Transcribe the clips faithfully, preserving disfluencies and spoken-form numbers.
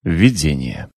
Введение.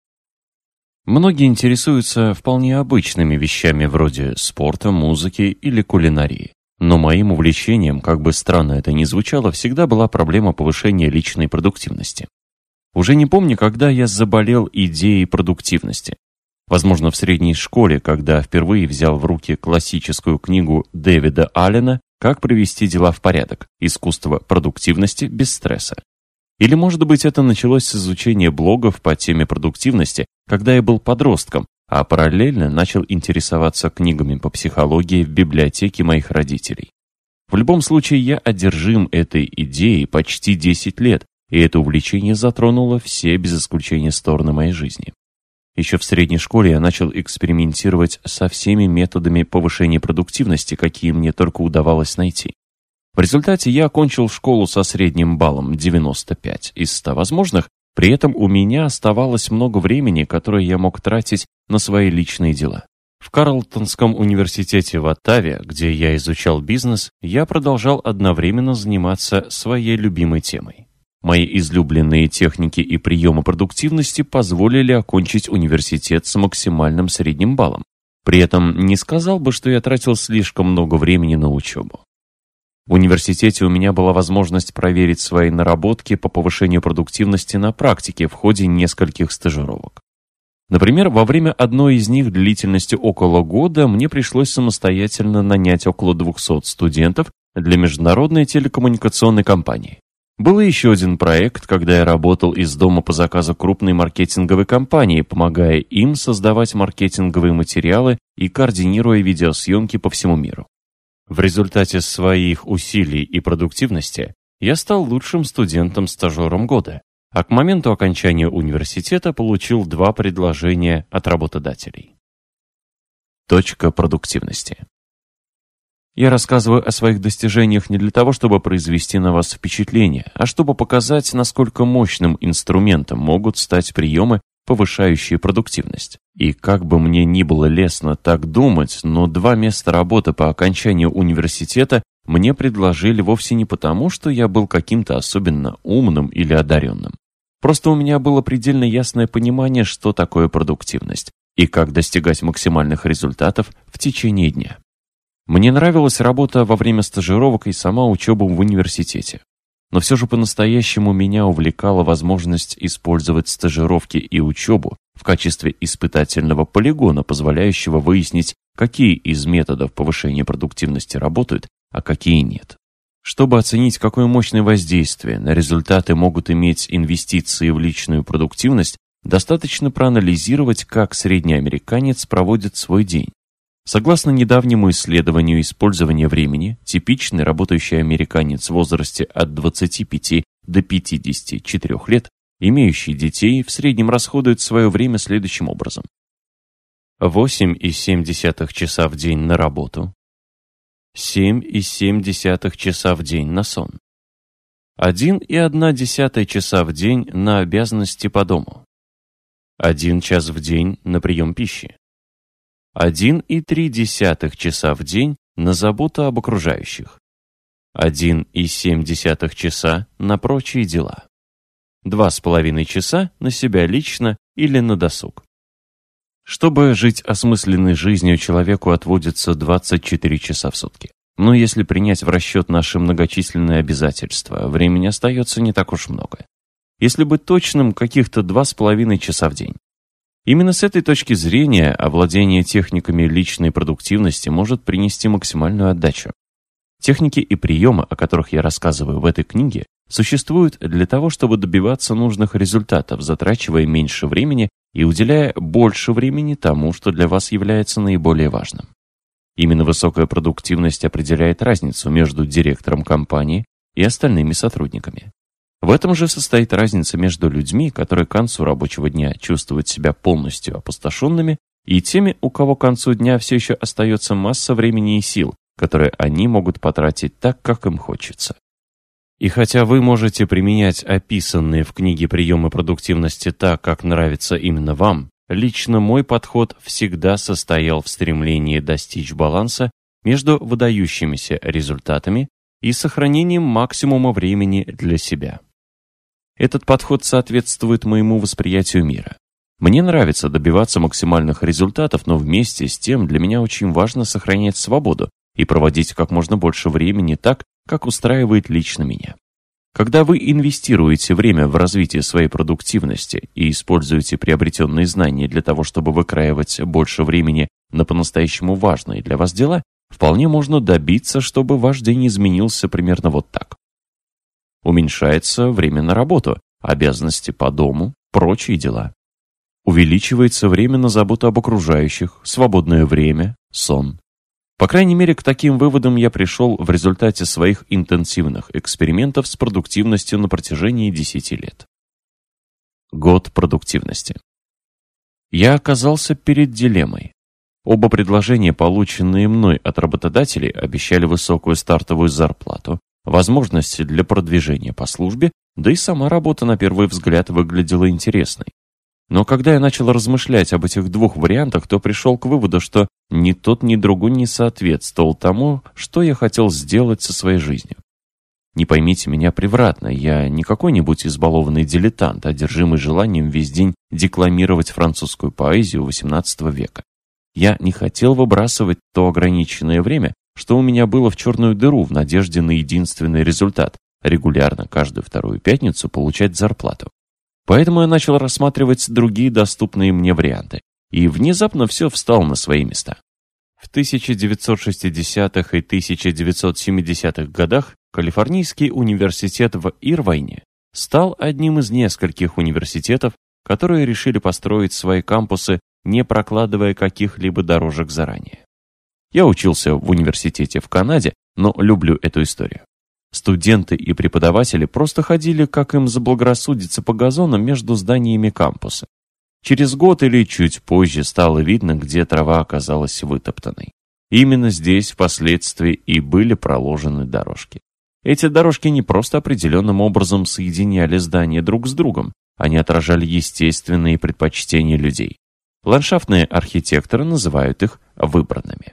Многие интересуются вполне обычными вещами вроде спорта, музыки или кулинарии. Но моим увлечением, как бы странно это ни звучало, всегда была проблема повышения личной продуктивности. Уже не помню, когда я заболел идеей продуктивности. Возможно, в средней школе, когда впервые взял в руки классическую книгу Дэвида Аллена «Как привести дела в порядок. Искусство продуктивности без стресса». Или, может быть, это началось с изучения блогов по теме продуктивности, когда я был подростком, а параллельно начал интересоваться книгами по психологии в библиотеке моих родителей. В любом случае, я одержим этой идеей почти десять лет, и это увлечение затронуло все, без исключения, стороны моей жизни. Еще в средней школе я начал экспериментировать со всеми методами повышения продуктивности, какие мне только удавалось найти. В результате я окончил школу со средним баллом девяносто пять из ста возможных, при этом у меня оставалось много времени, которое я мог тратить на свои личные дела. В Карлтонском университете в Оттаве, где я изучал бизнес, я продолжал одновременно заниматься своей любимой темой. Мои излюбленные техники и приемы продуктивности позволили окончить университет с максимальным средним баллом. При этом не сказал бы, что я тратил слишком много времени на учебу. В университете у меня была возможность проверить свои наработки по повышению продуктивности на практике в ходе нескольких стажировок. Например, во время одной из них длительностью около года мне пришлось самостоятельно нанять около двухсот студентов для международной телекоммуникационной компании. Был еще один проект, когда я работал из дома по заказу крупной маркетинговой компании, помогая им создавать маркетинговые материалы и координируя видеосъемки по всему миру. В результате своих усилий и продуктивности я стал лучшим студентом-стажером года, а к моменту окончания университета получил два предложения от работодателей. Точка продуктивности. Я рассказываю о своих достижениях не для того, чтобы произвести на вас впечатление, а чтобы показать, насколько мощным инструментом могут стать приемы, повышающие продуктивность. И как бы мне ни было лестно так думать, но два места работы по окончанию университета мне предложили вовсе не потому, что я был каким-то особенно умным или одаренным. Просто у меня было предельно ясное понимание, что такое продуктивность и как достигать максимальных результатов в течение дня. Мне нравилась работа во время стажировок и сама учеба в университете. Но все же по-настоящему меня увлекала возможность использовать стажировки и учебу в качестве испытательного полигона, позволяющего выяснить, какие из методов повышения продуктивности работают, а какие нет. Чтобы оценить, какое мощное воздействие на результаты могут иметь инвестиции в личную продуктивность, достаточно проанализировать, как средний американец проводит свой день. Согласно недавнему исследованию использования времени, типичный работающий американец в возрасте от двадцати пяти до пятидесяти четырёх лет, имеющий детей, в среднем расходует свое время следующим образом. восемь и семь десятых часа в день на работу, семь и семь десятых часа в день на сон, один и одна десятая часа в день на обязанности по дому, один час в день на прием пищи, один и три десятых часа в день на заботу об окружающих, один и семь десятых часа на прочие дела, два с половиной часа на себя лично или на досуг. Чтобы жить осмысленной жизнью, человеку отводится двадцать четыре часа в сутки. Но если принять в расчет наши многочисленные обязательства, времени остается не так уж много. Если быть точным, каких-то два с половиной часа в день. Именно с этой точки зрения овладение техниками личной продуктивности может принести максимальную отдачу. Техники и приемы, о которых я рассказываю в этой книге, существуют для того, чтобы добиваться нужных результатов, затрачивая меньше времени и уделяя больше времени тому, что для вас является наиболее важным. Именно высокая продуктивность определяет разницу между директором компании и остальными сотрудниками. В этом же состоит разница между людьми, которые к концу рабочего дня чувствуют себя полностью опустошенными, и теми, у кого к концу дня все еще остается масса времени и сил, которые они могут потратить так, как им хочется. И хотя вы можете применять описанные в книге приемы продуктивности так, как нравится именно вам, лично мой подход всегда состоял в стремлении достичь баланса между выдающимися результатами и сохранением максимума времени для себя. Этот подход соответствует моему восприятию мира. Мне нравится добиваться максимальных результатов, но вместе с тем для меня очень важно сохранять свободу и проводить как можно больше времени так, как устраивает лично меня. Когда вы инвестируете время в развитие своей продуктивности и используете приобретенные знания для того, чтобы выкраивать больше времени на по-настоящему важные для вас дела, вполне можно добиться, чтобы ваш день изменился примерно вот так. Уменьшается время на работу, обязанности по дому, прочие дела. Увеличивается время на заботу об окружающих, свободное время, сон. По крайней мере, к таким выводам я пришел в результате своих интенсивных экспериментов с продуктивностью на протяжении десяти лет. Год продуктивности. Я оказался перед дилеммой. Оба предложения, полученные мной от работодателей, обещали высокую стартовую зарплату, возможности для продвижения по службе, да и сама работа на первый взгляд выглядела интересной. Но когда я начал размышлять об этих двух вариантах, то пришел к выводу, что ни тот, ни другой не соответствовал тому, что я хотел сделать со своей жизнью. Не поймите меня превратно, я не какой-нибудь избалованный дилетант, одержимый желанием весь день декламировать французскую поэзию восемнадцатого века. Я не хотел выбрасывать то ограниченное время, что у меня было в черную дыру в надежде на единственный результат – регулярно каждую вторую пятницу получать зарплату. Поэтому я начал рассматривать другие доступные мне варианты, и внезапно все встало на свои места. В тысяча девятьсот шестидесятых и тысяча девятьсот семидесятых годах Калифорнийский университет в Ирвайне стал одним из нескольких университетов, которые решили построить свои кампусы, не прокладывая каких-либо дорожек заранее. Я учился в университете в Канаде, но люблю эту историю. Студенты и преподаватели просто ходили, как им заблагорассудится, по газонам между зданиями кампуса. Через год или чуть позже стало видно, где трава оказалась вытоптанной. Именно здесь впоследствии и были проложены дорожки. Эти дорожки не просто определенным образом соединяли здания друг с другом, они отражали естественные предпочтения людей. Ландшафтные архитекторы называют их выбранными.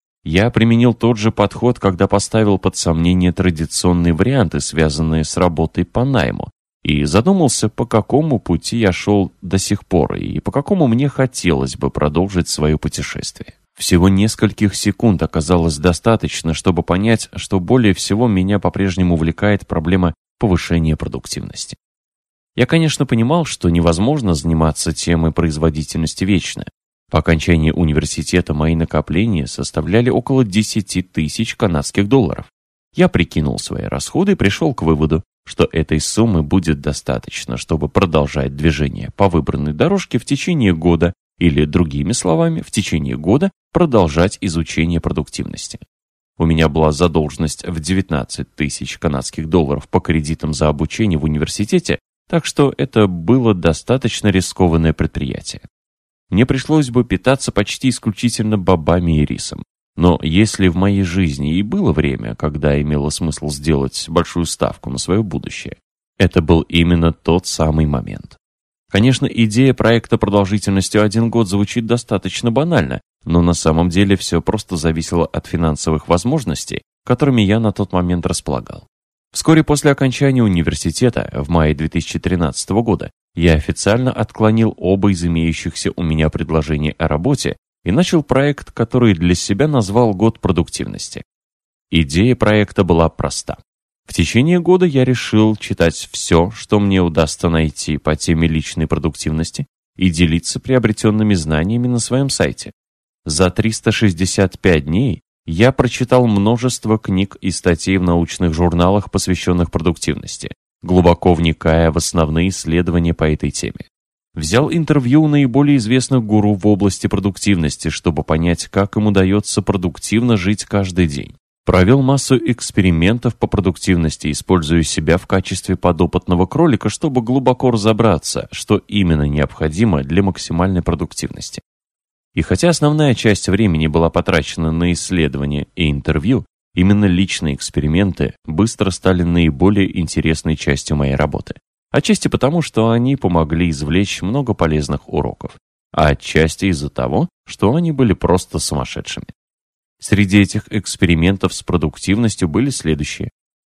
Я применил тот же подход, когда поставил под сомнение традиционные варианты, связанные с работой по найму, и задумался, по какому пути я шел до сих пор и по какому мне хотелось бы продолжить свое путешествие. Всего нескольких секунд оказалось достаточно, чтобы понять, что более всего меня по-прежнему увлекает проблема повышения продуктивности. Я, конечно, понимал, что невозможно заниматься темой производительности вечно. По окончании университета мои накопления составляли около десять тысяч канадских долларов. Я прикинул свои расходы и пришел к выводу, что этой суммы будет достаточно, чтобы продолжать движение по выбранной дорожке в течение года, или, другими словами, в течение года продолжать изучение продуктивности. У меня была задолженность в девятнадцать тысяч канадских долларов по кредитам за обучение в университете, так что это было достаточно рискованное предприятие. Мне пришлось бы питаться почти исключительно бобами и рисом. Но если в моей жизни и было время, когда имело смысл сделать большую ставку на свое будущее, это был именно тот самый момент. Конечно, идея проекта продолжительностью один год звучит достаточно банально, но на самом деле все просто зависело от финансовых возможностей, которыми я на тот момент располагал. Вскоре после окончания университета, в мае две тысячи тринадцатого года, я официально отклонил оба из имеющихся у меня предложения о работе и начал проект, который для себя назвал «Год продуктивности». Идея проекта была проста. В течение года я решил читать все, что мне удастся найти по теме личной продуктивности, и делиться приобретенными знаниями на своем сайте. За триста шестьдесят пять дней я прочитал множество книг и статей в научных журналах, посвященных продуктивности, глубоко вникая в основные исследования по этой теме. Взял интервью у наиболее известных гуру в области продуктивности, чтобы понять, как им удается продуктивно жить каждый день. Провел массу экспериментов по продуктивности, используя себя в качестве подопытного кролика, чтобы глубоко разобраться, что именно необходимо для максимальной продуктивности. И хотя основная часть времени была потрачена на исследования и интервью, именно личные эксперименты быстро стали наиболее интересной частью моей работы. Отчасти потому, что они помогли извлечь много полезных уроков, а отчасти из-за того, что они были просто сумасшедшими. Среди этих экспериментов с продуктивностью были следующие.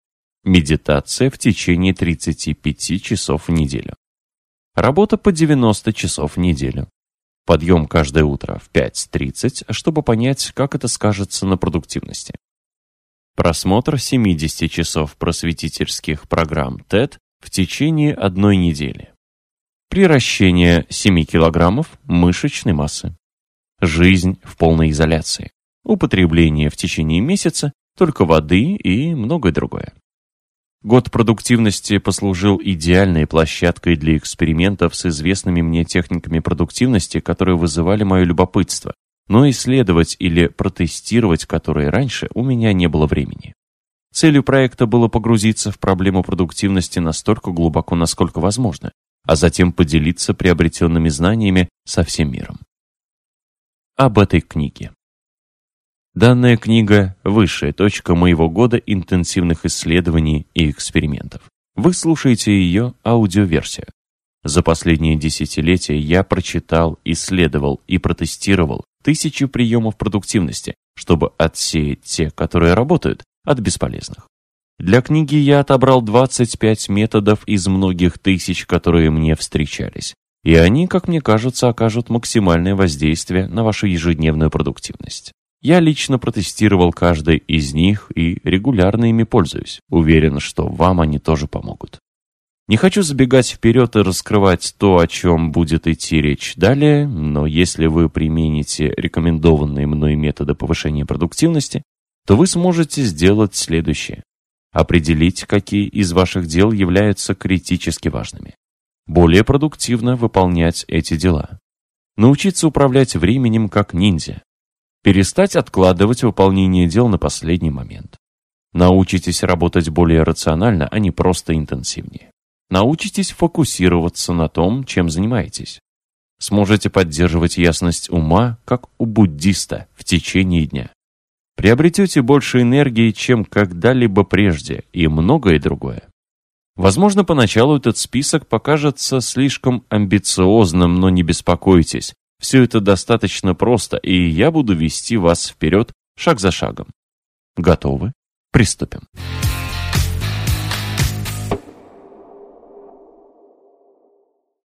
Медитация в течение тридцати пяти часов в неделю. Работа по девяносто часов в неделю. Подъем каждое утро в пять тридцать, чтобы понять, как это скажется на продуктивности. Просмотр семидесяти часов просветительских программ тед в течение одной недели. Приращение семи килограммов мышечной массы. Жизнь в полной изоляции. Употребление в течение месяца только воды и многое другое. Год продуктивности послужил идеальной площадкой для экспериментов с известными мне техниками продуктивности, которые вызывали мое любопытство, но исследовать или протестировать которые раньше у меня не было времени. Целью проекта было погрузиться в проблему продуктивности настолько глубоко, насколько возможно, а затем поделиться приобретенными знаниями со всем миром. Об этой книге. Данная книга – высшая точка моего года интенсивных исследований и экспериментов. Вы слушаете ее аудиоверсию. За последние десятилетия я прочитал, исследовал и протестировал тысячи приемов продуктивности, чтобы отсеять те, которые работают, от бесполезных. Для книги я отобрал двадцать пять методов из многих тысяч, которые мне встречались. И они, как мне кажется, окажут максимальное воздействие на вашу ежедневную продуктивность. Я лично протестировал каждый из них и регулярно ими пользуюсь. Уверен, что вам они тоже помогут. Не хочу забегать вперед и раскрывать то, о чем будет идти речь далее, но если вы примените рекомендованные мной методы повышения продуктивности, то вы сможете сделать следующее. Определить, какие из ваших дел являются критически важными. Более продуктивно выполнять эти дела. Научиться управлять временем как ниндзя. Перестать откладывать выполнение дел на последний момент. Научитесь работать более рационально, а не просто интенсивнее. Научитесь фокусироваться на том, чем занимаетесь. Сможете поддерживать ясность ума, как у буддиста, в течение дня. Приобретете больше энергии, чем когда-либо прежде, и многое другое. Возможно, поначалу этот список покажется слишком амбициозным, но не беспокойтесь. Все это достаточно просто, и я буду вести вас вперед шаг за шагом. Готовы? Приступим.